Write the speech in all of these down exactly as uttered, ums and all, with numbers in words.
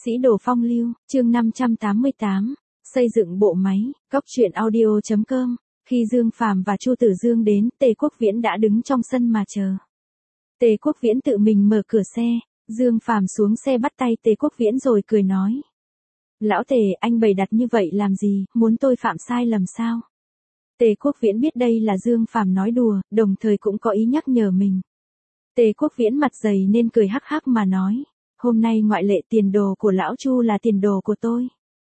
Sĩ đồ phong lưu, chương năm trăm tám mươi tám, xây dựng bộ máy, cóc truyện audio chấm com. Khi Dương Phàm và Chu Tử Dương đến, Tề Quốc Viễn đã đứng trong sân mà chờ. Tề Quốc Viễn tự mình mở cửa xe, Dương Phàm xuống xe bắt tay Tề Quốc Viễn rồi cười nói. Lão Tề, anh bày đặt như vậy làm gì, muốn tôi phạm sai lầm sao? Tề Quốc Viễn biết đây là Dương Phàm nói đùa, đồng thời cũng có ý nhắc nhở mình. Tề Quốc Viễn mặt dày nên cười hắc hắc mà nói. Hôm nay ngoại lệ, tiền đồ của lão Chu là tiền đồ của tôi.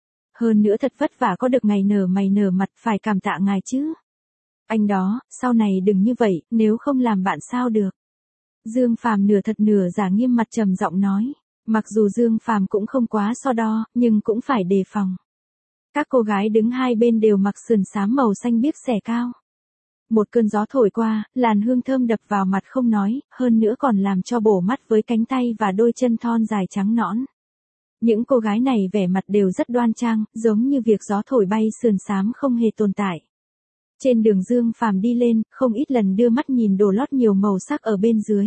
Hơn nữa thật vất vả có được ngày nở mày nở mặt, phải cảm tạ ngài chứ. Anh đó, sau này đừng như vậy, nếu không làm bạn sao được. Dương Phàm nửa thật nửa giả nghiêm mặt trầm giọng nói. Mặc dù Dương Phàm cũng không quá so đo, nhưng cũng phải đề phòng. Các cô gái đứng hai bên đều mặc sườn xám màu xanh biếc xẻ cao. Một cơn gió thổi qua, làn hương thơm đập vào mặt không nói, hơn nữa còn làm cho bổ mắt với cánh tay và đôi chân thon dài trắng nõn. Những cô gái này vẻ mặt đều rất đoan trang, giống như việc gió thổi bay sườn xám không hề tồn tại. Trên đường Dương Phàm đi lên, không ít lần đưa mắt nhìn đồ lót nhiều màu sắc ở bên dưới.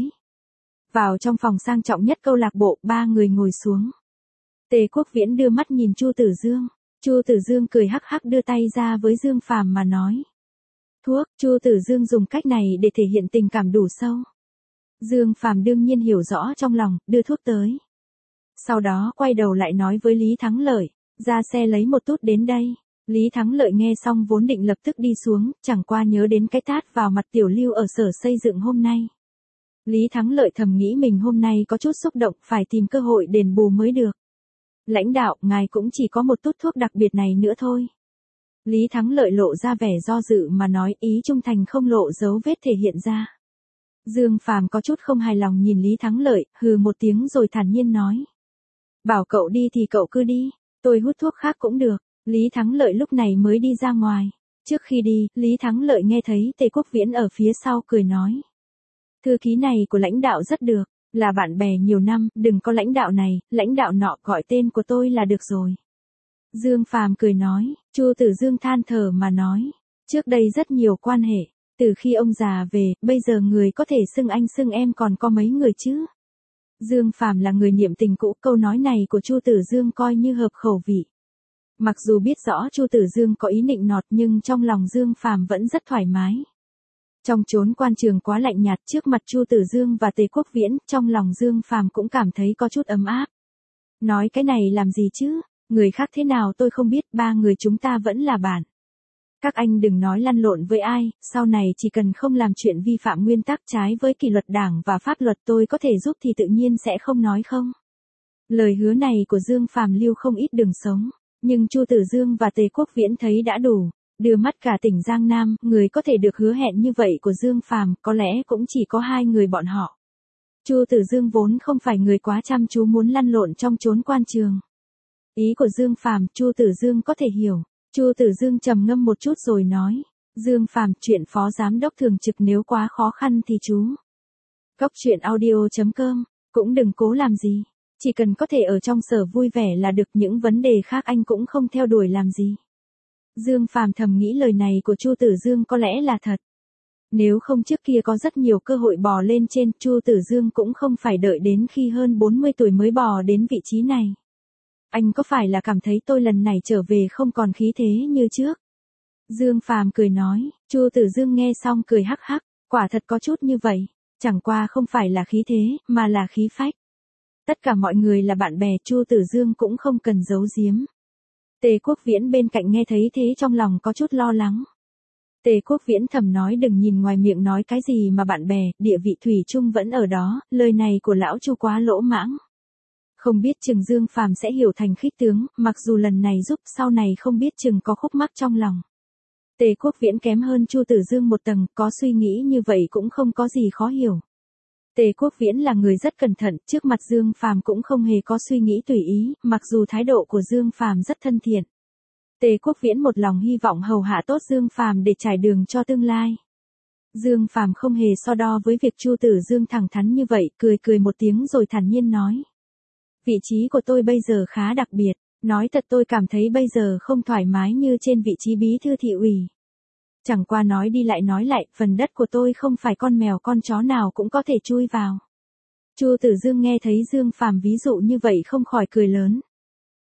Vào trong phòng sang trọng nhất câu lạc bộ, ba người ngồi xuống. Tề Quốc Viễn đưa mắt nhìn Chu Tử Dương. Chu Tử Dương cười hắc hắc đưa tay ra với Dương Phàm mà nói. Thuốc, Chu Tử Dương dùng cách này để thể hiện tình cảm đủ sâu. Dương Phàm đương nhiên hiểu rõ trong lòng, đưa thuốc tới. Sau đó quay đầu lại nói với Lý Thắng Lợi, ra xe lấy một tút đến đây. Lý Thắng Lợi nghe xong vốn định lập tức đi xuống, chẳng qua nhớ đến cái tát vào mặt Tiểu Lưu ở sở xây dựng hôm nay. Lý Thắng Lợi thầm nghĩ mình hôm nay có chút xúc động, phải tìm cơ hội đền bù mới được. Lãnh đạo, ngài cũng chỉ có một tút thuốc đặc biệt này nữa thôi. Lý Thắng Lợi lộ ra vẻ do dự mà nói, ý trung thành không lộ dấu vết thể hiện ra. Dương Phàm có chút không hài lòng nhìn Lý Thắng Lợi, hừ một tiếng rồi thản nhiên nói. Bảo cậu đi thì cậu cứ đi, tôi hút thuốc khác cũng được. Lý Thắng Lợi lúc này mới đi ra ngoài. Trước khi đi, Lý Thắng Lợi nghe thấy Tề Quốc Viễn ở phía sau cười nói. Thư ký này của lãnh đạo rất được, là bạn bè nhiều năm, đừng có lãnh đạo này, lãnh đạo nọ, gọi tên của tôi là được rồi. Dương Phàm cười nói, Chu Tử Dương than thở mà nói, trước đây rất nhiều quan hệ, từ khi ông già về, bây giờ người có thể xưng anh xưng em còn có mấy người chứ. Dương Phàm là người niệm tình cũ, câu nói này của Chu Tử Dương coi như hợp khẩu vị. Mặc dù biết rõ Chu Tử Dương có ý nịnh nọt nhưng trong lòng Dương Phàm vẫn rất thoải mái. Trong chốn quan trường quá lạnh nhạt, trước mặt Chu Tử Dương và Tề Quốc Viễn, trong lòng Dương Phàm cũng cảm thấy có chút ấm áp. Nói cái này làm gì chứ? Người khác thế nào tôi không biết, ba người chúng ta vẫn là bạn. Các anh đừng nói lăn lộn với ai, sau này chỉ cần không làm chuyện vi phạm nguyên tắc trái với kỷ luật đảng và pháp luật tôi có thể giúp thì tự nhiên sẽ không nói không. Lời hứa này của Dương Phàm lưu không ít đường sống, nhưng Chu Tử Dương và Tề Quốc Viễn thấy đã đủ. Đưa mắt cả tỉnh Giang Nam, người có thể được hứa hẹn như vậy của Dương Phàm có lẽ cũng chỉ có hai người bọn họ. Chu Tử Dương vốn không phải người quá chăm chú muốn lăn lộn trong chốn quan trường. Ý của Dương Phàm, Chu Tử Dương có thể hiểu. Chu Tử Dương trầm ngâm một chút rồi nói, Dương Phàm, chuyện phó giám đốc thường trực nếu quá khó khăn thì chú. Cóc truyện audio chấm com, cũng đừng cố làm gì, chỉ cần có thể ở trong sở vui vẻ là được, những vấn đề khác anh cũng không theo đuổi làm gì. Dương Phàm thầm nghĩ lời này của Chu Tử Dương có lẽ là thật. Nếu không trước kia có rất nhiều cơ hội bò lên trên, Chu Tử Dương cũng không phải đợi đến khi hơn bốn mươi tuổi mới bò đến vị trí này. Anh có phải là cảm thấy tôi lần này trở về không còn khí thế như trước? Dương Phàm cười nói, Chu Tử Dương nghe xong cười hắc hắc, quả thật có chút như vậy, chẳng qua không phải là khí thế, mà là khí phách. Tất cả mọi người là bạn bè, Chu Tử Dương cũng không cần giấu giếm. Tề Quốc Viễn bên cạnh nghe thấy thế trong lòng có chút lo lắng. Tề Quốc Viễn thầm nói đừng nhìn ngoài miệng nói cái gì mà bạn bè, địa vị thủy chung vẫn ở đó, lời này của lão Chu quá lỗ mãng. Không biết chừng Dương Phàm sẽ hiểu thành khích tướng, mặc dù lần này giúp sau này không biết chừng có khúc mắc trong lòng. Tề Quốc Viễn kém hơn Chu Tử Dương một tầng, có suy nghĩ như vậy cũng không có gì khó hiểu. Tề Quốc Viễn là người rất cẩn thận, trước mặt Dương Phàm cũng không hề có suy nghĩ tùy ý, mặc dù thái độ của Dương Phàm rất thân thiện. Tề Quốc Viễn một lòng hy vọng hầu hạ tốt Dương Phàm để trải đường cho tương lai. Dương Phàm không hề so đo với việc Chu Tử Dương thẳng thắn như vậy, cười cười một tiếng rồi thản nhiên nói. Vị trí của tôi bây giờ khá đặc biệt, nói thật tôi cảm thấy bây giờ không thoải mái như trên vị trí bí thư thị ủy. Chẳng qua nói đi lại nói lại, phần đất của tôi không phải con mèo con chó nào cũng có thể chui vào. Chu Tử Dương nghe thấy Dương Phàm ví dụ như vậy không khỏi cười lớn.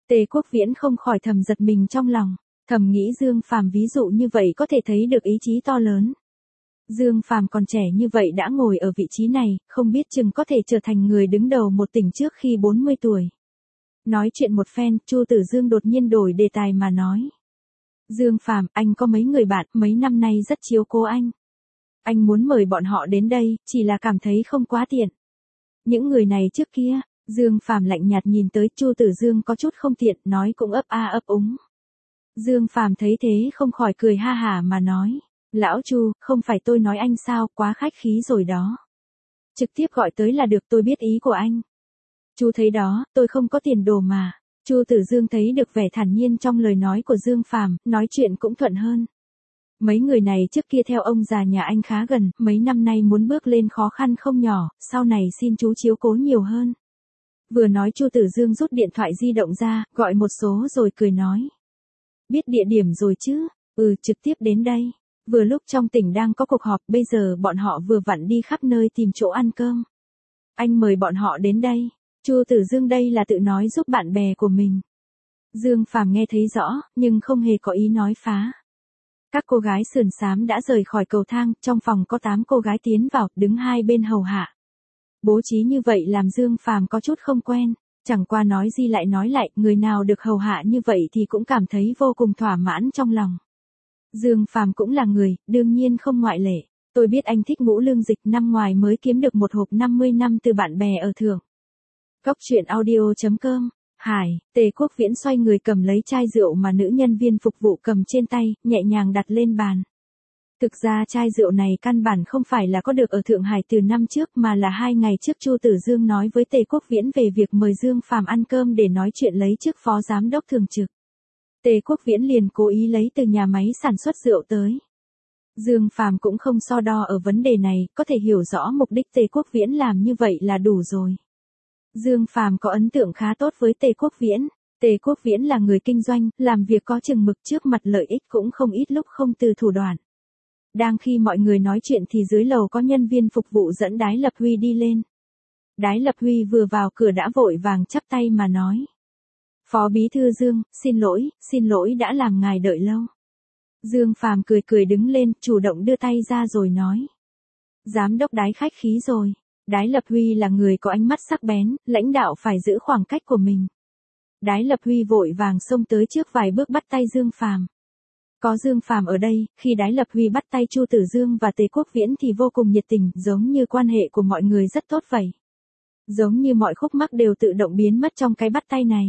Tề Quốc Viễn không khỏi thầm giật mình trong lòng, thầm nghĩ Dương Phàm ví dụ như vậy có thể thấy được ý chí to lớn. Dương Phàm còn trẻ như vậy đã ngồi ở vị trí này, không biết chừng có thể trở thành người đứng đầu một tỉnh trước khi bốn mươi tuổi. Nói chuyện một phen, Chu Tử Dương đột nhiên đổi đề tài mà nói. Dương Phàm, anh có mấy người bạn, mấy năm nay rất chiếu cố anh. Anh muốn mời bọn họ đến đây, chỉ là cảm thấy không quá tiện. Những người này trước kia, Dương Phàm lạnh nhạt nhìn tới Chu Tử Dương có chút không tiện, nói cũng ấp a ấp úng. Dương Phàm thấy thế không khỏi cười ha hả mà nói. Lão Chu, không phải tôi nói anh sao, quá khách khí rồi đó. Trực tiếp gọi tới là được, tôi biết ý của anh. Chu thấy đó, tôi không có tiền đồ mà. Chu Tử Dương thấy được vẻ thản nhiên trong lời nói của Dương Phàm, nói chuyện cũng thuận hơn. Mấy người này trước kia theo ông già nhà anh khá gần, mấy năm nay muốn bước lên khó khăn không nhỏ, sau này xin chú chiếu cố nhiều hơn. Vừa nói Chu Tử Dương rút điện thoại di động ra, gọi một số rồi cười nói. Biết địa điểm rồi chứ, ừ trực tiếp đến đây. Vừa lúc trong tỉnh đang có cuộc họp, bây giờ bọn họ vừa vặn đi khắp nơi tìm chỗ ăn cơm. Anh mời bọn họ đến đây. Chu Tử Dương đây là tự nói giúp bạn bè của mình. Dương Phàm nghe thấy rõ, nhưng không hề có ý nói phá. Các cô gái sườn xám đã rời khỏi cầu thang, trong phòng có tám cô gái tiến vào, đứng hai bên hầu hạ. Bố trí như vậy làm Dương Phàm có chút không quen, chẳng qua nói gì lại nói lại, người nào được hầu hạ như vậy thì cũng cảm thấy vô cùng thỏa mãn trong lòng. Dương Phàm cũng là người, đương nhiên không ngoại lệ. Tôi biết anh thích Ngũ Lương Dịch, năm ngoài mới kiếm được một hộp năm mươi năm từ bạn bè ở thưởng. Góc truyện audio chấm com. Hải, Tề Quốc Viễn xoay người cầm lấy chai rượu mà nữ nhân viên phục vụ cầm trên tay, nhẹ nhàng đặt lên bàn. Thực ra chai rượu này căn bản không phải là có được ở Thượng Hải từ năm trước mà là hai ngày trước Chu Tử Dương nói với Tề Quốc Viễn về việc mời Dương Phàm ăn cơm để nói chuyện lấy chức phó giám đốc thường trực. Tề Quốc Viễn liền cố ý lấy từ nhà máy sản xuất rượu tới. Dương Phàm cũng không so đo ở vấn đề này, có thể hiểu rõ mục đích Tề Quốc Viễn làm như vậy là đủ rồi. Dương Phàm có ấn tượng khá tốt với Tề Quốc Viễn. Tề Quốc Viễn là người kinh doanh, làm việc có chừng mực, trước mặt lợi ích cũng không ít lúc không từ thủ đoạn. Đang khi mọi người nói chuyện thì dưới lầu có nhân viên phục vụ dẫn Đái Lập Huy đi lên. Đái Lập Huy vừa vào cửa đã vội vàng chắp tay mà nói. Phó Bí Thư Dương, xin lỗi, xin lỗi đã làm ngài đợi lâu. Dương Phàm cười cười đứng lên, chủ động đưa tay ra rồi nói. Giám đốc Đái khách khí rồi. Đái Lập Huy là người có ánh mắt sắc bén, lãnh đạo phải giữ khoảng cách của mình. Đái Lập Huy vội vàng xông tới trước vài bước bắt tay Dương Phàm. Có Dương Phàm ở đây, khi Đái Lập Huy bắt tay Chu Tử Dương và Tề Quốc Viễn thì vô cùng nhiệt tình, giống như quan hệ của mọi người rất tốt vậy. Giống như mọi khúc mắc đều tự động biến mất trong cái bắt tay này.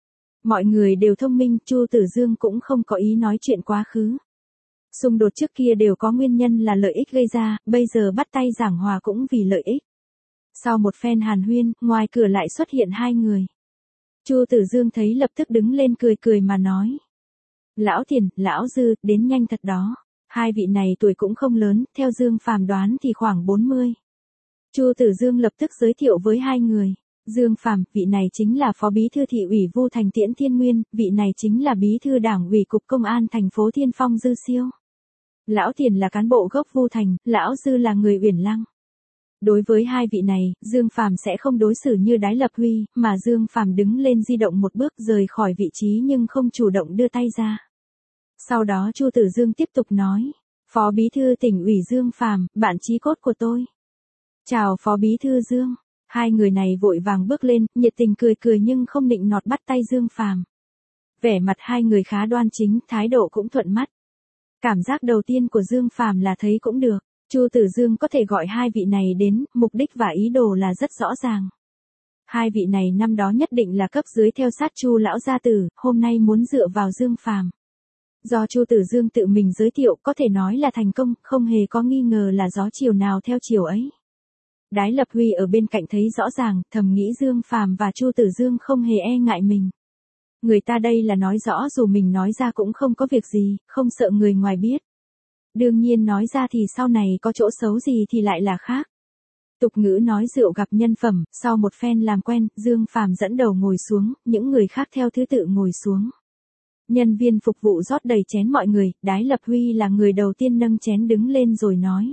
Mọi người đều thông minh, Chu Tử Dương cũng không có ý nói chuyện quá khứ. Xung đột trước kia đều có nguyên nhân là lợi ích gây ra, bây giờ bắt tay giảng hòa cũng vì lợi ích. Sau một phen hàn huyên, ngoài cửa lại xuất hiện hai người. Chu Tử Dương thấy lập tức đứng lên cười cười mà nói. Lão Tiền, Lão Dư, đến nhanh thật đó. Hai vị này tuổi cũng không lớn, theo Dương Phàm đoán thì khoảng bốn mươi. Chu Tử Dương lập tức giới thiệu với hai người. Dương Phàm, vị này chính là Phó Bí Thư Thị ủy Vu Thành Tiễn Thiên Nguyên, vị này chính là Bí Thư Đảng ủy Cục Công an thành phố Thiên Phong Dư Siêu. Lão Tiền là cán bộ gốc Vu Thành, Lão Dư là người Uyển Lăng. Đối với hai vị này, Dương Phàm sẽ không đối xử như Đái Lập Huy, mà Dương Phàm đứng lên di động một bước rời khỏi vị trí nhưng không chủ động đưa tay ra. Sau đó Chu Tử Dương tiếp tục nói, Phó Bí Thư Tỉnh ủy Dương Phàm, bạn chí cốt của tôi. Chào Phó Bí Thư Dương. Hai người này vội vàng bước lên, nhiệt tình cười cười nhưng không định nọt bắt tay Dương Phàm. Vẻ mặt hai người khá đoan chính, thái độ cũng thuận mắt. Cảm giác đầu tiên của Dương Phàm là thấy cũng được. Chu Tử Dương có thể gọi hai vị này đến, mục đích và ý đồ là rất rõ ràng. Hai vị này năm đó nhất định là cấp dưới theo sát Chu lão gia tử, hôm nay muốn dựa vào Dương Phàm. Do Chu Tử Dương tự mình giới thiệu có thể nói là thành công, không hề có nghi ngờ là gió chiều nào theo chiều ấy. Đái Lập Huy ở bên cạnh thấy rõ ràng, thầm nghĩ Dương Phàm và Chu Tử Dương không hề e ngại mình. Người ta đây là nói rõ dù mình nói ra cũng không có việc gì, không sợ người ngoài biết. Đương nhiên nói ra thì sau này có chỗ xấu gì thì lại là khác. Tục ngữ nói rượu gặp nhân phẩm, sau một phen làm quen, Dương Phàm dẫn đầu ngồi xuống, những người khác theo thứ tự ngồi xuống. Nhân viên phục vụ rót đầy chén mọi người, Đái Lập Huy là người đầu tiên nâng chén đứng lên rồi nói.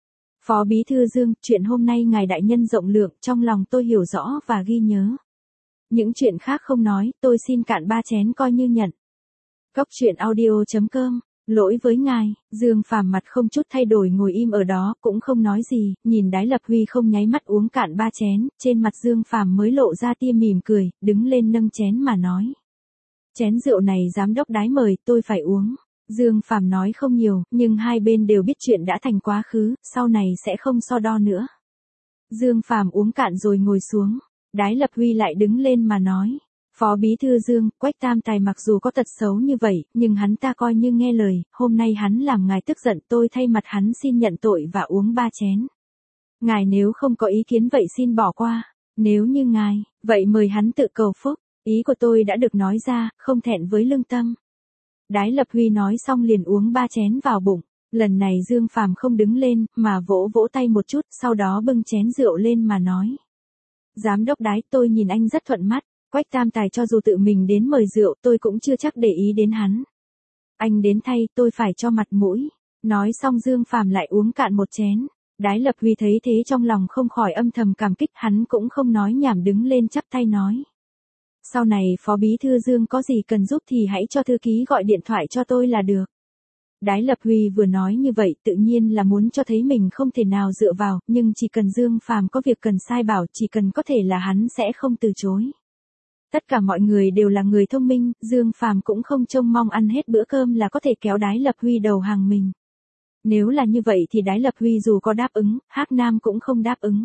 Phó Bí Thư Dương, chuyện hôm nay ngài đại nhân rộng lượng, trong lòng tôi hiểu rõ và ghi nhớ. Những chuyện khác không nói, tôi xin cạn ba chén coi như nhận. Cóc truyện audio chấm com. Lỗi với ngài, Dương Phàm mặt không chút thay đổi ngồi im ở đó, cũng không nói gì, nhìn Đái Lập Huy không nháy mắt uống cạn ba chén, trên mặt Dương Phàm mới lộ ra tia mỉm cười, đứng lên nâng chén mà nói. Chén rượu này giám đốc Đái mời, tôi phải uống. Dương Phàm nói không nhiều, nhưng hai bên đều biết chuyện đã thành quá khứ, sau này sẽ không so đo nữa. Dương Phàm uống cạn rồi ngồi xuống, Đái Lập Huy lại đứng lên mà nói. Phó Bí Thư Dương, Quách Tam Tài mặc dù có tật xấu như vậy, nhưng hắn ta coi như nghe lời, hôm nay hắn làm ngài tức giận, tôi thay mặt hắn xin nhận tội và uống ba chén. Ngài nếu không có ý kiến vậy xin bỏ qua, nếu như ngài, vậy mời hắn tự cầu phúc, ý của tôi đã được nói ra, không thẹn với lương tâm. Đái Lập Huy nói xong liền uống ba chén vào bụng, lần này Dương Phàm không đứng lên, mà vỗ vỗ tay một chút, sau đó bưng chén rượu lên mà nói. Giám đốc Đái, tôi nhìn anh rất thuận mắt. Quách Tam Tài cho dù tự mình đến mời rượu tôi cũng chưa chắc để ý đến hắn. Anh đến thay tôi phải cho mặt mũi. Nói xong Dương Phàm lại uống cạn một chén. Đái Lập Huy thấy thế trong lòng không khỏi âm thầm cảm kích, hắn cũng không nói nhảm đứng lên chắp tay nói. Sau này Phó Bí Thư Dương có gì cần giúp thì hãy cho thư ký gọi điện thoại cho tôi là được. Đái Lập Huy vừa nói như vậy tự nhiên là muốn cho thấy mình không thể nào dựa vào, nhưng chỉ cần Dương Phàm có việc cần sai bảo, chỉ cần có thể là hắn sẽ không từ chối. Tất cả mọi người đều là người thông minh, Dương Phàm cũng không trông mong ăn hết bữa cơm là có thể kéo Đái Lập Huy đầu hàng mình. Nếu là như vậy thì Đái Lập Huy dù có đáp ứng, Hắc Nam cũng không đáp ứng.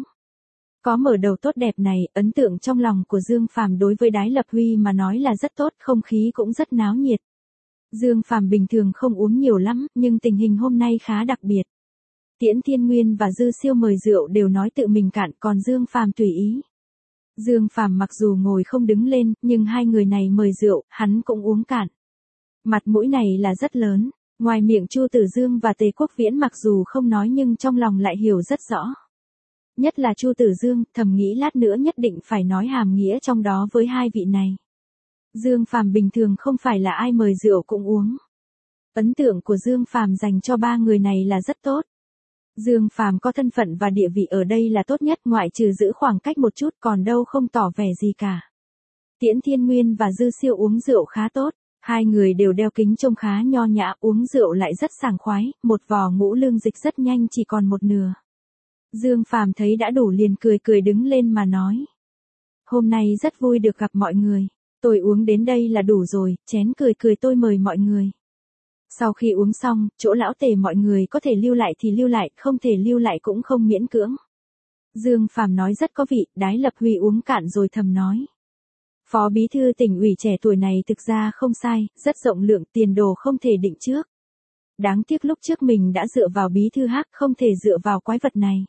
Có mở đầu tốt đẹp này, ấn tượng trong lòng của Dương Phàm đối với Đái Lập Huy mà nói là rất tốt, không khí cũng rất náo nhiệt. Dương Phàm bình thường không uống nhiều lắm, nhưng tình hình hôm nay khá đặc biệt. Tiễn Thiên Nguyên và Dư Siêu mời rượu đều nói tự mình cạn, còn Dương Phàm tùy ý. Dương Phàm mặc dù ngồi không đứng lên, nhưng hai người này mời rượu, hắn cũng uống cạn. Mặt mũi này là rất lớn, ngoài miệng Chu Tử Dương và Tề Quốc Viễn mặc dù không nói nhưng trong lòng lại hiểu rất rõ. Nhất là Chu Tử Dương, thầm nghĩ lát nữa nhất định phải nói hàm nghĩa trong đó với hai vị này. Dương Phàm bình thường không phải là ai mời rượu cũng uống. Ấn tượng của Dương Phàm dành cho ba người này là rất tốt. Dương Phàm có thân phận và địa vị ở đây là tốt nhất, ngoại trừ giữ khoảng cách một chút còn đâu không tỏ vẻ gì cả. Tiễn Thiên Nguyên và Dư Siêu uống rượu khá tốt, hai người đều đeo kính trông khá nho nhã, uống rượu lại rất sảng khoái, một vò ngũ lương dịch rất nhanh chỉ còn một nửa. Dương Phàm thấy đã đủ liền cười cười đứng lên mà nói. Hôm nay rất vui được gặp mọi người, tôi uống đến đây là đủ rồi, chén cười cười tôi mời mọi người. Sau khi uống xong, chỗ lão Tề mọi người có thể lưu lại thì lưu lại, không thể lưu lại cũng không miễn cưỡng. Dương Phàm nói rất có vị, Đái Lập Huy uống cạn rồi thầm nói. Phó Bí Thư Tỉnh ủy trẻ tuổi này thực ra không sai, rất rộng lượng, tiền đồ không thể định trước. Đáng tiếc lúc trước mình đã dựa vào Bí Thư Hắc, không thể dựa vào quái vật này.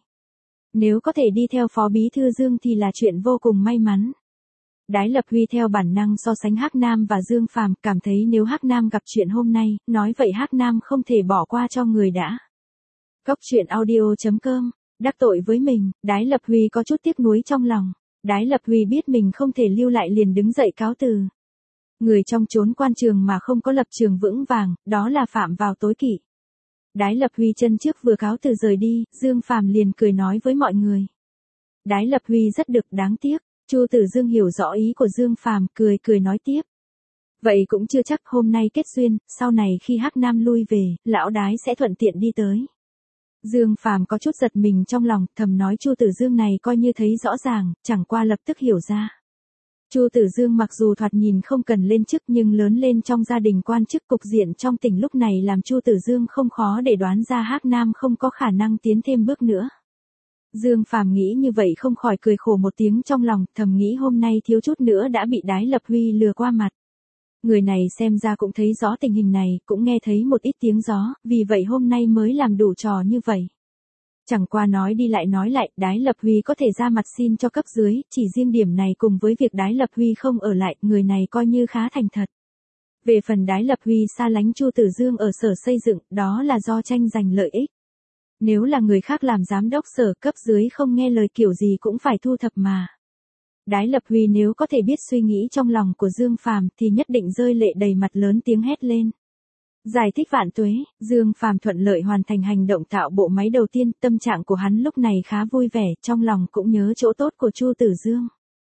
Nếu có thể đi theo Phó Bí Thư Dương thì là chuyện vô cùng may mắn. Đái Lập Huy theo bản năng so sánh Hắc Nam và Dương Phàm, cảm thấy nếu Hắc Nam gặp chuyện hôm nay, nói vậy Hắc Nam không thể bỏ qua cho người đã. Cóc truyện audio chấm com. Đắc tội với mình, Đái Lập Huy có chút tiếc nuối trong lòng. Đái Lập Huy biết mình không thể lưu lại liền đứng dậy cáo từ. Người trong chốn quan trường mà không có lập trường vững vàng, đó là phạm vào tối kỵ. Đái Lập Huy chân trước vừa cáo từ rời đi, Dương Phàm liền cười nói với mọi người. Đái Lập Huy rất được, đáng tiếc. Chu Tử Dương hiểu rõ ý của Dương Phàm, cười cười nói tiếp. Vậy cũng chưa chắc, hôm nay kết duyên, sau này khi Hắc Nam lui về, lão Đái sẽ thuận tiện đi tới. Dương Phàm có chút giật mình trong lòng, thầm nói Chu Tử Dương này coi như thấy rõ ràng, chẳng qua lập tức hiểu ra. Chu Tử Dương mặc dù thoạt nhìn không cần lên chức nhưng lớn lên trong gia đình quan chức, cục diện trong tỉnh lúc này làm Chu Tử Dương không khó để đoán ra Hắc Nam không có khả năng tiến thêm bước nữa. Dương Phàm nghĩ như vậy không khỏi cười khổ một tiếng trong lòng, thầm nghĩ hôm nay thiếu chút nữa đã bị Đái Lập Huy lừa qua mặt. Người này xem ra cũng thấy rõ tình hình này, cũng nghe thấy một ít tiếng gió, vì vậy hôm nay mới làm đủ trò như vậy. Chẳng qua nói đi lại nói lại, Đái Lập Huy có thể ra mặt xin cho cấp dưới, chỉ riêng điểm này cùng với việc Đái Lập Huy không ở lại, người này coi như khá thành thật. Về phần Đái Lập Huy xa lánh Chu Tử Dương ở sở xây dựng, đó là do tranh giành lợi ích. Nếu là người khác làm giám đốc sở, cấp dưới không nghe lời kiểu gì cũng phải thu thập mà. Đái Lập Huy nếu có thể biết suy nghĩ trong lòng của Dương Phàm thì nhất định rơi lệ đầy mặt lớn tiếng hét lên. Giải thích vạn tuế, Dương Phàm thuận lợi hoàn thành hành động tạo bộ máy đầu tiên, tâm trạng của hắn lúc này khá vui vẻ, trong lòng cũng nhớ chỗ tốt của Chu Tử Dương.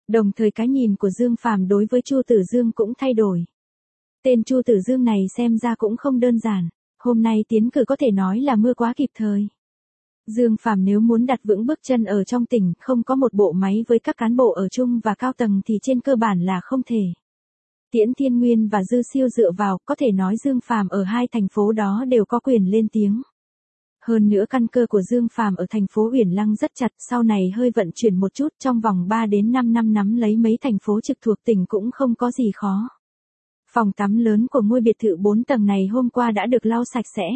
Đồng thời cái nhìn của Dương Phàm đối với Chu Tử Dương cũng thay đổi. Tên Chu Tử Dương này xem ra cũng không đơn giản, hôm nay tiến cử có thể nói là mưa quá kịp thời. Dương Phàm nếu muốn đặt vững bước chân ở trong tỉnh, không có một bộ máy với các cán bộ ở trung và cao tầng thì trên cơ bản là không thể. Tiễn Thiên Nguyên và Dư Siêu dựa vào, có thể nói Dương Phàm ở hai thành phố đó đều có quyền lên tiếng. Hơn nữa căn cơ của Dương Phàm ở thành phố Uyển Lăng rất chặt, sau này hơi vận chuyển một chút, trong vòng ba đến năm năm nắm lấy mấy thành phố trực thuộc tỉnh cũng không có gì khó. Phòng tắm lớn của ngôi biệt thự bốn tầng này hôm qua đã được lau sạch sẽ.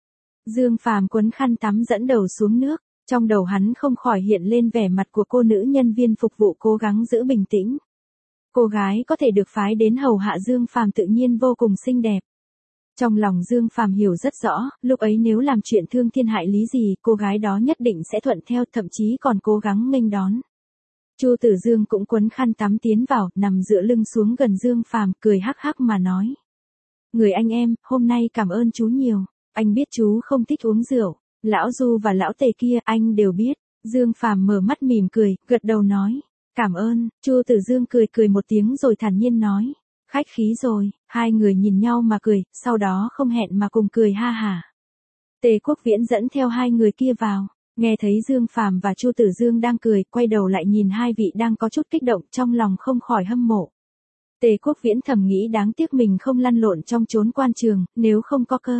Dương Phàm quấn khăn tắm dẫn đầu xuống nước, trong đầu hắn không khỏi hiện lên vẻ mặt của cô nữ nhân viên phục vụ cố gắng giữ bình tĩnh. Cô gái có thể được phái đến hầu hạ Dương Phàm tự nhiên vô cùng xinh đẹp. Trong lòng Dương Phàm hiểu rất rõ, lúc ấy nếu làm chuyện thương thiên hại lý gì, cô gái đó nhất định sẽ thuận theo, thậm chí còn cố gắng nghênh đón. Chu Tử Dương cũng quấn khăn tắm tiến vào, nằm dựa lưng xuống gần Dương Phàm, cười hắc hắc mà nói: "Người anh em, hôm nay cảm ơn chú nhiều, anh biết chú không thích uống rượu, lão Du và lão Tề kia anh đều biết." Dương Phàm mở mắt mỉm cười, gật đầu nói: "Cảm ơn." Chu Tử Dương cười cười một tiếng rồi thản nhiên nói: "Khách khí rồi." Hai người nhìn nhau mà cười, sau đó không hẹn mà cùng cười ha hả. Tề Quốc Viễn dẫn theo hai người kia vào, nghe thấy Dương Phàm và Chu Tử Dương đang cười, quay đầu lại nhìn hai vị đang có chút kích động, trong lòng không khỏi hâm mộ. Tề Quốc Viễn thầm nghĩ đáng tiếc mình không lăn lộn trong chốn quan trường, nếu không có cơ.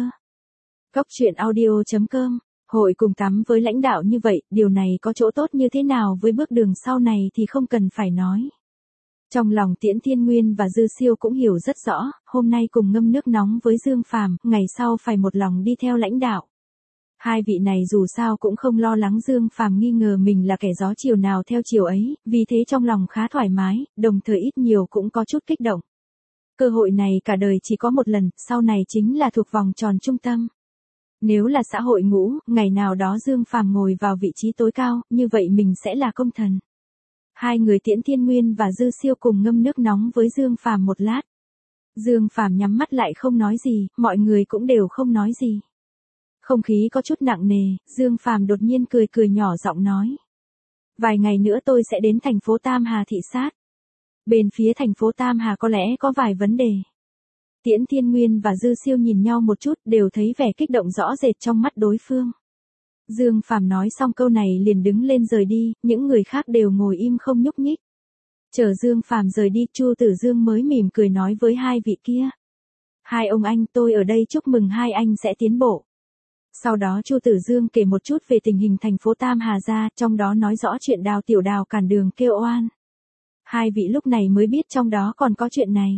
Cốc truyện audio chấm com, hội cùng tắm với lãnh đạo như vậy, điều này có chỗ tốt như thế nào với bước đường sau này thì không cần phải nói. Trong lòng Tiễn Thiên Nguyên và Dư Siêu cũng hiểu rất rõ, hôm nay cùng ngâm nước nóng với Dương Phàm, ngày sau phải một lòng đi theo lãnh đạo. Hai vị này dù sao cũng không lo lắng Dương Phàm nghi ngờ mình là kẻ gió chiều nào theo chiều ấy, vì thế trong lòng khá thoải mái, đồng thời ít nhiều cũng có chút kích động. Cơ hội này cả đời chỉ có một lần, sau này chính là thuộc vòng tròn trung tâm. Nếu là xã hội ngũ, ngày nào đó Dương Phàm ngồi vào vị trí tối cao, như vậy mình sẽ là công thần. Hai người Tiễn Thiên Nguyên và Dư Siêu cùng ngâm nước nóng với Dương Phàm một lát. Dương Phàm nhắm mắt lại không nói gì, mọi người cũng đều không nói gì. Không khí có chút nặng nề, Dương Phàm đột nhiên cười cười nhỏ giọng nói: "Vài ngày nữa tôi sẽ đến thành phố Tam Hà thị sát. Bên phía thành phố Tam Hà có lẽ có vài vấn đề." Tiễn Thiên Nguyên và Dư Siêu nhìn nhau một chút, đều thấy vẻ kích động rõ rệt trong mắt đối phương. Dương Phàm nói xong câu này liền đứng lên rời đi, những người khác đều ngồi im không nhúc nhích. Chờ Dương Phàm rời đi, Chu Tử Dương mới mỉm cười nói với hai vị kia: "Hai ông anh, tôi ở đây chúc mừng hai anh sẽ tiến bộ." Sau đó Chu Tử Dương kể một chút về tình hình thành phố Tam Hà ra, trong đó nói rõ chuyện Đào Tiểu Đào cản đường kêu oan. Hai vị lúc này mới biết trong đó còn có chuyện này.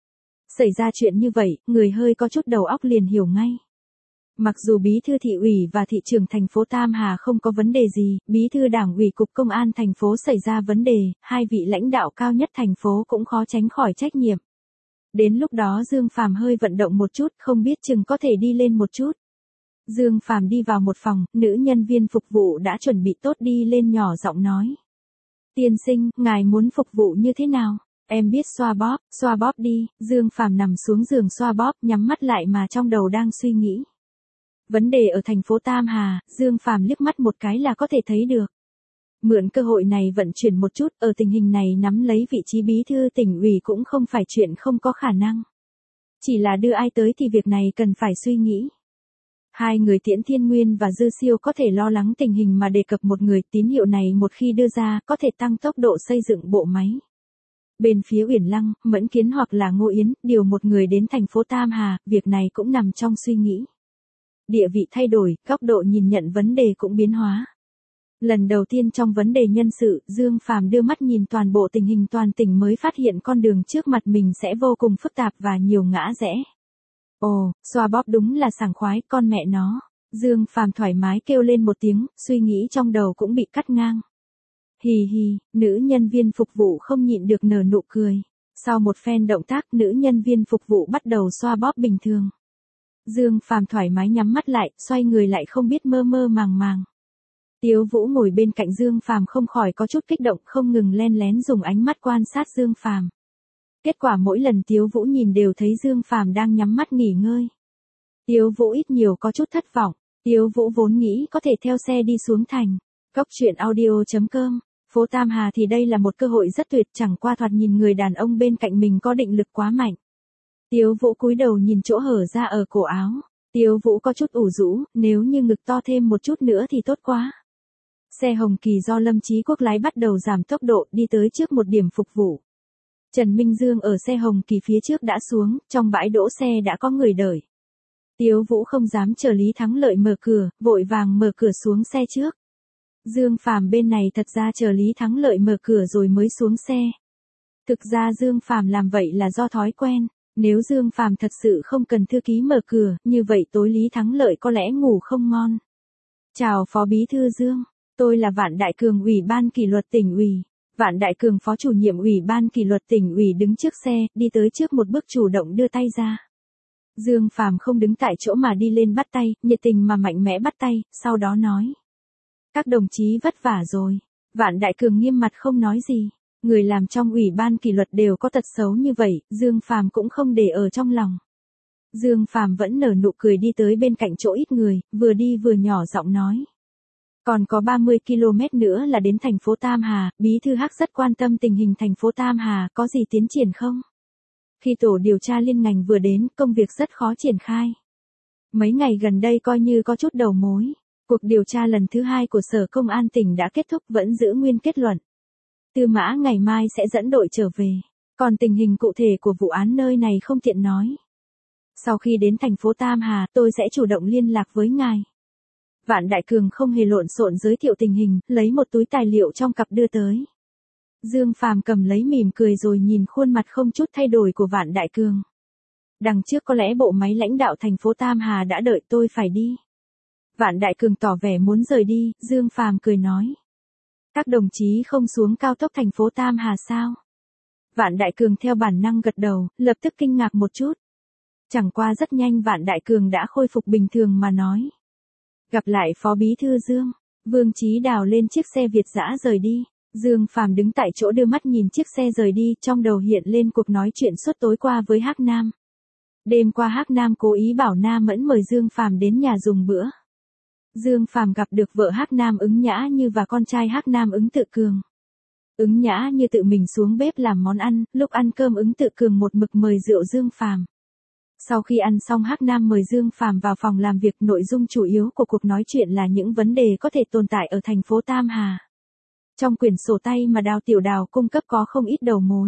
Xảy ra chuyện như vậy, người hơi có chút đầu óc liền hiểu ngay. Mặc dù bí thư thị ủy và thị trưởng thành phố Tam Hà không có vấn đề gì, bí thư đảng ủy cục công an thành phố xảy ra vấn đề, hai vị lãnh đạo cao nhất thành phố cũng khó tránh khỏi trách nhiệm. Đến lúc đó Dương Phàm hơi vận động một chút, không biết chừng có thể đi lên một chút. Dương Phàm đi vào một phòng, nữ nhân viên phục vụ đã chuẩn bị tốt đi lên nhỏ giọng nói: "Tiên sinh, ngài muốn phục vụ như thế nào? Em biết xoa bóp, xoa bóp đi." Dương Phàm nằm xuống giường xoa bóp, nhắm mắt lại mà trong đầu đang suy nghĩ. Vấn đề ở thành phố Tam Hà, Dương Phàm liếc mắt một cái là có thể thấy được. Mượn cơ hội này vận chuyển một chút, ở tình hình này nắm lấy vị trí bí thư tỉnh ủy cũng không phải chuyện không có khả năng. Chỉ là đưa ai tới thì việc này cần phải suy nghĩ. Hai người Tiễn Thiên Nguyên và Dư Siêu có thể lo lắng tình hình mà đề cập một người, tín hiệu này một khi đưa ra, có thể tăng tốc độ xây dựng bộ máy. Bên phía Uyển Lăng, Mẫn Kiến hoặc là Ngô Yến, điều một người đến thành phố Tam Hà, việc này cũng nằm trong suy nghĩ. Địa vị thay đổi, góc độ nhìn nhận vấn đề cũng biến hóa. Lần đầu tiên trong vấn đề nhân sự, Dương Phàm đưa mắt nhìn toàn bộ tình hình toàn tỉnh mới phát hiện con đường trước mặt mình sẽ vô cùng phức tạp và nhiều ngã rẽ. Ồ, xoa bóp đúng là sảng khoái, con mẹ nó. Dương Phàm thoải mái kêu lên một tiếng, suy nghĩ trong đầu cũng bị cắt ngang. Hì hì, nữ nhân viên phục vụ không nhịn được nở nụ cười. Sau một phen động tác, nữ nhân viên phục vụ bắt đầu xoa bóp bình thường. Dương Phàm thoải mái nhắm mắt lại, xoay người lại không biết mơ mơ màng màng. Tiếu Vũ ngồi bên cạnh Dương Phàm không khỏi có chút kích động, không ngừng len lén dùng ánh mắt quan sát Dương Phàm. Kết quả mỗi lần Tiếu Vũ nhìn đều thấy Dương Phàm đang nhắm mắt nghỉ ngơi. Tiếu Vũ ít nhiều có chút thất vọng, Tiếu Vũ vốn nghĩ có thể theo xe đi xuống thành. Cốc truyện audio chấm com phố Tam Hà thì đây là một cơ hội rất tuyệt, chẳng qua thoạt nhìn người đàn ông bên cạnh mình có định lực quá mạnh. Tiếu Vũ cúi đầu nhìn chỗ hở ra ở cổ áo. Tiếu Vũ có chút ủ rũ, nếu như ngực to thêm một chút nữa thì tốt quá. Xe Hồng Kỳ do Lâm Chí Quốc lái bắt đầu giảm tốc độ, đi tới trước một điểm phục vụ. Trần Minh Dương ở xe Hồng Kỳ phía trước đã xuống, trong bãi đỗ xe đã có người đợi. Tiếu Vũ không dám chờ Lý Thắng Lợi mở cửa, vội vàng mở cửa xuống xe trước. Dương Phàm bên này thật ra chờ Lý Thắng Lợi mở cửa rồi mới xuống xe. Thực ra Dương Phàm làm vậy là do thói quen, nếu Dương Phàm thật sự không cần thư ký mở cửa, như vậy tối Lý Thắng Lợi có lẽ ngủ không ngon. Chào Phó Bí thư Dương, tôi là Vạn Đại Cường, Ủy ban kỷ luật tỉnh ủy. Vạn Đại Cường Phó chủ nhiệm Ủy ban kỷ luật tỉnh ủy đứng trước xe, đi tới trước một bước chủ động đưa tay ra. Dương Phàm không đứng tại chỗ mà đi lên bắt tay, nhiệt tình mà mạnh mẽ bắt tay, sau đó nói. Các đồng chí vất vả rồi. Vạn Đại Cường nghiêm mặt không nói gì. Người làm trong Ủy ban kỷ luật đều có tật xấu như vậy, Dương Phàm cũng không để ở trong lòng. Dương Phàm vẫn nở nụ cười đi tới bên cạnh chỗ ít người, vừa đi vừa nhỏ giọng nói. Còn có ba mươi ki lô mét nữa là đến thành phố Tam Hà, Bí thư Hắc rất quan tâm tình hình thành phố Tam Hà, có gì tiến triển không? Khi tổ điều tra liên ngành vừa đến, công việc rất khó triển khai. Mấy ngày gần đây coi như có chút đầu mối. Cuộc điều tra lần thứ hai của Sở Công an tỉnh đã kết thúc, vẫn giữ nguyên kết luận. Tư Mã ngày mai sẽ dẫn đội trở về. Còn tình hình cụ thể của vụ án nơi này không tiện nói. Sau khi đến thành phố Tam Hà, tôi sẽ chủ động liên lạc với ngài. Vạn Đại Cường không hề lộn xộn giới thiệu tình hình, lấy một túi tài liệu trong cặp đưa tới. Dương Phàm cầm lấy mỉm cười rồi nhìn khuôn mặt không chút thay đổi của Vạn Đại Cường. Đằng trước có lẽ bộ máy lãnh đạo thành phố Tam Hà đã đợi tôi phải đi. Vạn Đại Cường tỏ vẻ muốn rời đi, Dương Phàm cười nói. Các đồng chí không xuống cao tốc thành phố Tam Hà sao? Vạn Đại Cường theo bản năng gật đầu, lập tức kinh ngạc một chút. Chẳng qua rất nhanh Vạn Đại Cường đã khôi phục bình thường mà nói. Gặp lại Phó Bí thư Dương, Vương Chí Đào lên chiếc xe Việt dã rời đi. Dương Phàm đứng tại chỗ đưa mắt nhìn chiếc xe rời đi, trong đầu hiện lên cuộc nói chuyện suốt tối qua với Hắc Nam. Đêm qua Hắc Nam cố ý bảo Nam Mẫn mời Dương Phàm đến nhà dùng bữa. Dương Phàm gặp được vợ Hắc Nam Ứng Nhã Như và con trai Hắc Nam Ứng Tự Cường. Ứng Nhã Như tự mình xuống bếp làm món ăn, lúc ăn cơm Ứng Tự Cường một mực mời rượu Dương Phàm. Sau khi ăn xong Hắc Nam mời Dương Phàm vào phòng làm việc, nội dung chủ yếu của cuộc nói chuyện là những vấn đề có thể tồn tại ở thành phố Tam Hà. Trong quyển sổ tay mà Đào Tiểu Đào cung cấp có không ít đầu mối.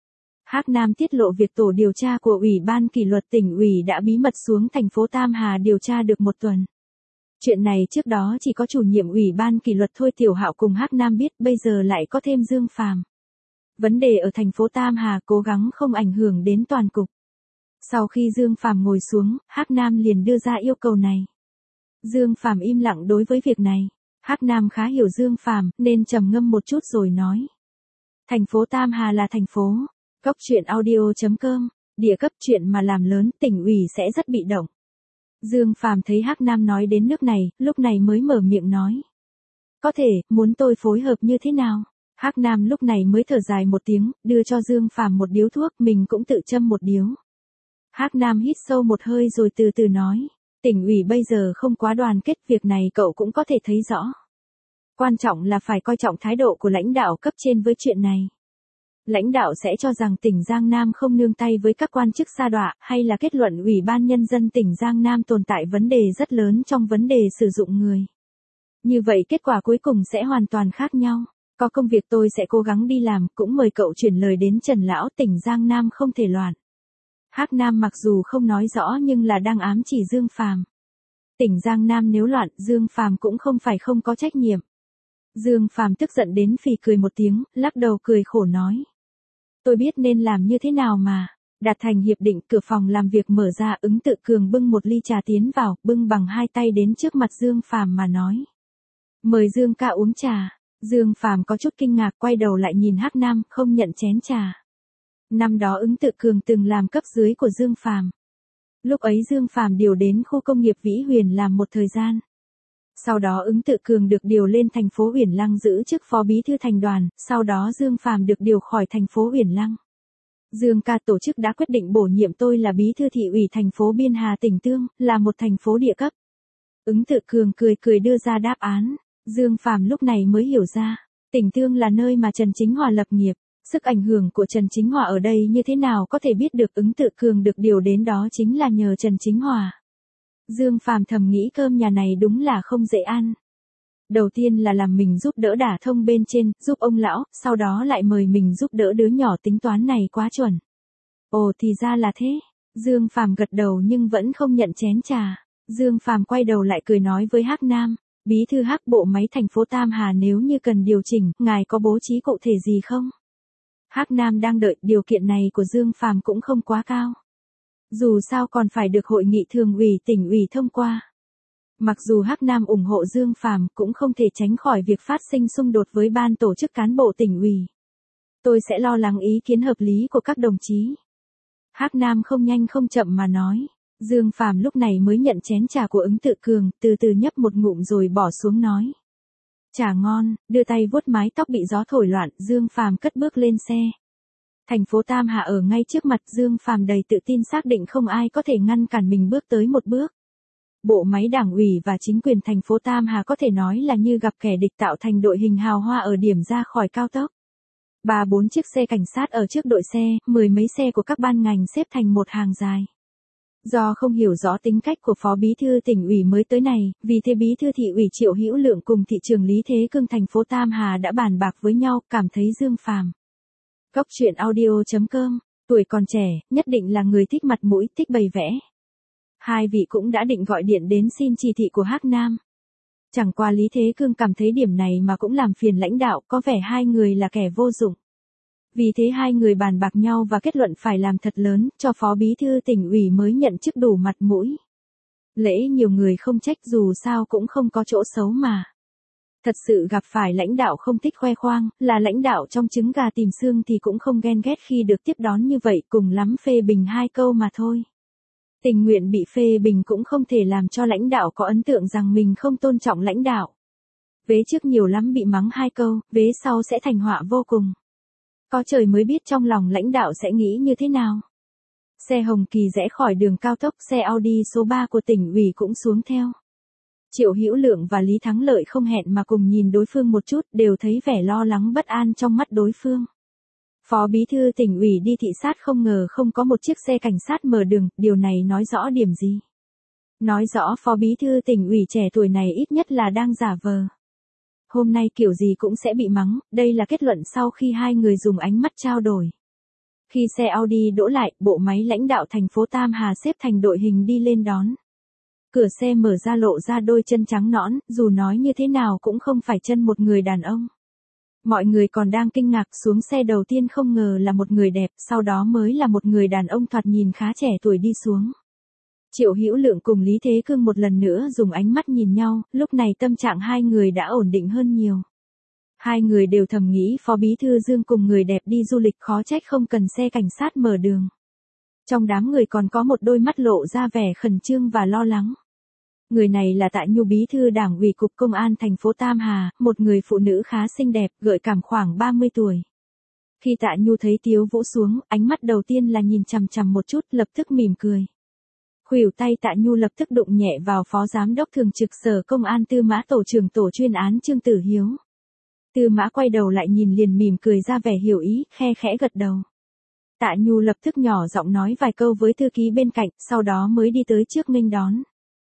Hắc Nam tiết lộ việc tổ điều tra của Ủy ban kỷ luật tỉnh ủy đã bí mật xuống thành phố Tam Hà điều tra được một tuần. Chuyện này trước đó chỉ có chủ nhiệm Ủy ban kỷ luật Thôi Tiểu Hạo cùng Hắc Nam biết, bây giờ lại có thêm Dương Phàm. Vấn đề ở thành phố Tam Hà cố gắng không ảnh hưởng đến toàn cục. Sau khi Dương Phàm ngồi xuống, Hắc Nam liền đưa ra yêu cầu này. Dương Phàm im lặng đối với việc này. Hắc Nam khá hiểu Dương Phàm nên trầm ngâm một chút rồi nói. Thành phố Tam Hà là thành phố. Góc truyện audio chấm com, địa cấp chuyện mà làm lớn, tỉnh ủy sẽ rất bị động. Dương Phàm thấy Hắc Nam nói đến nước này, lúc này mới mở miệng nói. Có thể, muốn tôi phối hợp như thế nào? Hắc Nam lúc này mới thở dài một tiếng, đưa cho Dương Phàm một điếu thuốc, mình cũng tự châm một điếu. Hắc Nam hít sâu một hơi rồi từ từ nói. Tỉnh ủy bây giờ không quá đoàn kết, việc này cậu cũng có thể thấy rõ. Quan trọng là phải coi trọng thái độ của lãnh đạo cấp trên với chuyện này. Lãnh đạo sẽ cho rằng tỉnh Giang Nam không nương tay với các quan chức sa đọa, hay là kết luận Ủy ban Nhân dân tỉnh Giang Nam tồn tại vấn đề rất lớn trong vấn đề sử dụng người. Như vậy kết quả cuối cùng sẽ hoàn toàn khác nhau. Có công việc tôi sẽ cố gắng đi làm, cũng mời cậu chuyển lời đến Trần Lão, tỉnh Giang Nam không thể loạn. Hắc Nam mặc dù không nói rõ nhưng là đang ám chỉ Dương Phàm. Tỉnh Giang Nam nếu loạn, Dương Phàm cũng không phải không có trách nhiệm. Dương Phàm tức giận đến phì cười một tiếng, lắc đầu cười khổ nói. Tôi biết nên làm như thế nào mà. Đạt thành hiệp định, cửa phòng làm việc mở ra, Ứng Tự Cường bưng một ly trà tiến vào, bưng bằng hai tay đến trước mặt Dương Phàm mà nói. Mời Dương ca uống trà. Dương Phàm có chút kinh ngạc, quay đầu lại nhìn Hắc Nam, không nhận chén trà. Năm đó Ứng Tự Cường từng làm cấp dưới của Dương Phàm. Lúc ấy Dương Phàm điều đến khu công nghiệp Vĩ Huyền làm một thời gian. Sau đó Ứng Tự Cường được điều lên thành phố Huyền Lăng giữ chức phó bí thư thành đoàn, sau đó Dương Phàm được điều khỏi thành phố Huyền Lăng. Dương ca tổ chức đã quyết định bổ nhiệm tôi là bí thư thị ủy thành phố Biên Hà tỉnh Tương, là một thành phố địa cấp. Ứng Tự Cường cười cười đưa ra đáp án, Dương Phàm lúc này mới hiểu ra. Tỉnh Tương là nơi mà Trần Chính Hòa lập nghiệp. Sức ảnh hưởng của Trần Chính Hòa ở đây như thế nào có thể biết được, Ứng Tự Cường được điều đến đó chính là nhờ Trần Chính Hòa. Dương Phàm thầm nghĩ cơm nhà này đúng là không dễ ăn. Đầu tiên là làm mình giúp đỡ đả thông bên trên, giúp ông lão, sau đó lại mời mình giúp đỡ đứa nhỏ, tính toán này quá chuẩn. Ồ thì ra là thế. Dương Phàm gật đầu nhưng vẫn không nhận chén trà. Dương Phàm quay đầu lại cười nói với Hắc Nam, bí thư Hắc, bộ máy thành phố Tam Hà nếu như cần điều chỉnh, ngài có bố trí cụ thể gì không? Hắc Nam đang đợi, điều kiện này của Dương Phàm cũng không quá cao. Dù sao còn phải được hội nghị thường ủy tỉnh ủy thông qua. Mặc dù Hắc Nam ủng hộ Dương Phàm cũng không thể tránh khỏi việc phát sinh xung đột với ban tổ chức cán bộ tỉnh ủy. Tôi sẽ lo lắng ý kiến hợp lý của các đồng chí. Hắc Nam không nhanh không chậm mà nói. Dương Phàm lúc này mới nhận chén trà của Ứng Tự Cường, từ từ nhấp một ngụm rồi bỏ xuống nói. Trà ngon, đưa tay vuốt mái tóc bị gió thổi loạn, Dương Phàm cất bước lên xe. Thành phố Tam Hà ở ngay trước mặt, Dương Phàm đầy tự tin xác định không ai có thể ngăn cản mình bước tới một bước. Bộ máy đảng ủy và chính quyền thành phố Tam Hà có thể nói là như gặp kẻ địch, tạo thành đội hình hào hoa ở điểm ra khỏi cao tốc. Ba bốn chiếc xe cảnh sát ở trước đội xe, mười mấy xe của các ban ngành xếp thành một hàng dài. Do không hiểu rõ tính cách của phó bí thư tỉnh ủy mới tới này, vì thế bí thư thị ủy Triệu Hữu Lượng cùng thị trưởng Lý Thế Cương thành phố Tam Hà đã bàn bạc với nhau, cảm thấy Dương Phàm. Góc truyện audio chấm com, tuổi còn trẻ, nhất định là người thích mặt mũi, thích bày vẽ. Hai vị cũng đã định gọi điện đến xin chỉ thị của Hắc Nam. Chẳng qua Lý Thế Cương cảm thấy điểm này mà cũng làm phiền lãnh đạo, có vẻ hai người là kẻ vô dụng. Vì thế hai người bàn bạc nhau và kết luận phải làm thật lớn, cho phó bí thư tỉnh ủy mới nhận chức đủ mặt mũi. Lễ nhiều người không trách, dù sao cũng không có chỗ xấu mà. Thật sự gặp phải lãnh đạo không thích khoe khoang, là lãnh đạo trong trứng gà tìm xương thì cũng không ghen ghét khi được tiếp đón như vậy, cùng lắm phê bình hai câu mà thôi. Tình nguyện bị phê bình cũng không thể làm cho lãnh đạo có ấn tượng rằng mình không tôn trọng lãnh đạo. Vế trước nhiều lắm bị mắng hai câu, vế sau sẽ thành họa vô cùng. Có trời mới biết trong lòng lãnh đạo sẽ nghĩ như thế nào. Xe Hồng Kỳ rẽ khỏi đường cao tốc, xe Audi số ba của tỉnh ủy cũng xuống theo. Triệu Hữu Lượng và Lý Thắng Lợi không hẹn mà cùng nhìn đối phương một chút, đều thấy vẻ lo lắng bất an trong mắt đối phương. Phó bí thư tỉnh ủy đi thị sát không ngờ không có một chiếc xe cảnh sát mở đường, điều này nói rõ điểm gì? Nói rõ phó bí thư tỉnh ủy trẻ tuổi này ít nhất là đang giả vờ. Hôm nay kiểu gì cũng sẽ bị mắng, đây là kết luận sau khi hai người dùng ánh mắt trao đổi. Khi xe Audi đỗ lại, bộ máy lãnh đạo thành phố Tam Hà xếp thành đội hình đi lên đón. Cửa xe mở ra lộ ra đôi chân trắng nõn, dù nói như thế nào cũng không phải chân một người đàn ông. Mọi người còn đang kinh ngạc, xuống xe đầu tiên không ngờ là một người đẹp, sau đó mới là một người đàn ông thoạt nhìn khá trẻ tuổi đi xuống. Triệu Hữu Lượng cùng Lý Thế Cương một lần nữa dùng ánh mắt nhìn nhau, lúc này tâm trạng hai người đã ổn định hơn nhiều. Hai người đều thầm nghĩ phó bí thư Dương cùng người đẹp đi du lịch, khó trách không cần xe cảnh sát mở đường. Trong đám người còn có một đôi mắt lộ ra vẻ khẩn trương và lo lắng. Người này là Tạ Nhu, bí thư đảng ủy cục công an thành phố Tam Hà, một người phụ nữ khá xinh đẹp, gợi cảm, khoảng ba mươi tuổi. Khi Tạ Nhu thấy Tiếu Vũ xuống, ánh mắt đầu tiên là nhìn chằm chằm một chút, lập tức mỉm cười. Khuỷu tay Tạ Nhu lập tức đụng nhẹ vào phó giám đốc thường trực sở công an Tư Mã, tổ trưởng tổ chuyên án Trương Tử Hiếu. Tư Mã quay đầu lại nhìn liền mỉm cười ra vẻ hiểu ý, khe khẽ gật đầu. Tạ Nhu lập tức nhỏ giọng nói vài câu với thư ký bên cạnh, sau đó mới đi tới trước nghênh đón.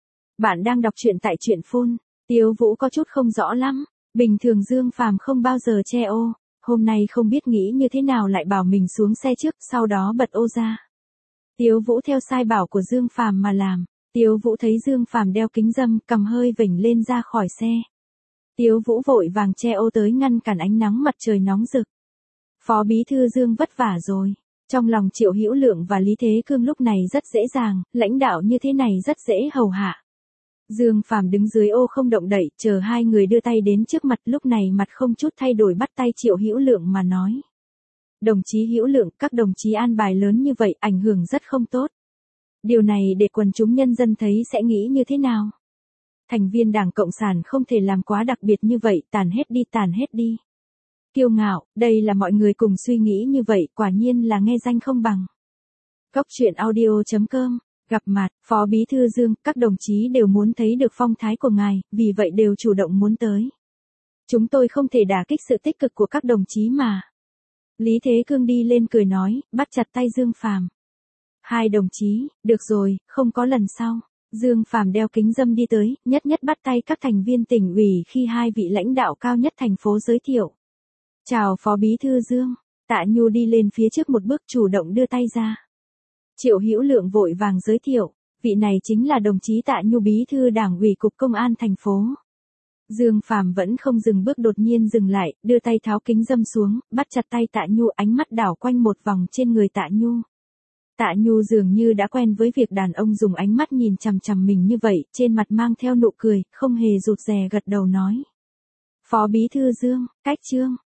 Bạn đang đọc truyện tại truyện phun. Tiếu Vũ có chút không rõ lắm. Bình thường Dương Phàm không bao giờ che ô. Hôm nay không biết nghĩ như thế nào lại bảo mình xuống xe trước, sau đó bật ô ra. Tiếu Vũ theo sai bảo của Dương Phàm mà làm. Tiếu Vũ thấy Dương Phàm đeo kính râm, cầm hơi vểnh lên ra khỏi xe. Tiếu Vũ vội vàng che ô tới ngăn cản ánh nắng mặt trời nóng rực. Phó bí thư Dương vất vả rồi. Trong lòng Triệu Hữu Lượng và Lý Thế Cương lúc này rất dễ dàng, lãnh đạo như thế này rất dễ hầu hạ. Dương Phàm đứng dưới ô không động đậy, chờ hai người đưa tay đến trước mặt, lúc này mặt không chút thay đổi bắt tay Triệu Hữu Lượng mà nói. Đồng chí Hữu Lượng, các đồng chí an bài lớn như vậy, ảnh hưởng rất không tốt. Điều này để quần chúng nhân dân thấy sẽ nghĩ như thế nào? Thành viên Đảng Cộng sản không thể làm quá đặc biệt như vậy, tàn hết đi, tàn hết đi. Kiêu ngạo, đây là mọi người cùng suy nghĩ như vậy, quả nhiên là nghe danh không bằng. Góc truyện audio chấm com, gặp mặt, Phó Bí thư Dương, các đồng chí đều muốn thấy được phong thái của ngài, vì vậy đều chủ động muốn tới. Chúng tôi không thể đả kích sự tích cực của các đồng chí mà. Lý Thế Cương đi lên cười nói, bắt chặt tay Dương Phàm. Hai đồng chí, được rồi, không có lần sau. Dương Phàm đeo kính râm đi tới, nhất nhất bắt tay các thành viên tỉnh ủy khi hai vị lãnh đạo cao nhất thành phố giới thiệu. Chào Phó Bí thư Dương. Tạ Nhu đi lên phía trước một bước chủ động đưa tay ra. Triệu Hữu Lượng vội vàng giới thiệu, vị này chính là đồng chí Tạ Nhu Bí thư Đảng ủy Cục Công an thành phố. Dương Phàm vẫn không dừng bước, đột nhiên dừng lại, đưa tay tháo kính râm xuống, bắt chặt tay Tạ Nhu, ánh mắt đảo quanh một vòng trên người Tạ Nhu. Tạ Nhu dường như đã quen với việc đàn ông dùng ánh mắt nhìn chằm chằm mình như vậy, trên mặt mang theo nụ cười, không hề rụt rè gật đầu nói. Phó Bí thư Dương, cách Trương,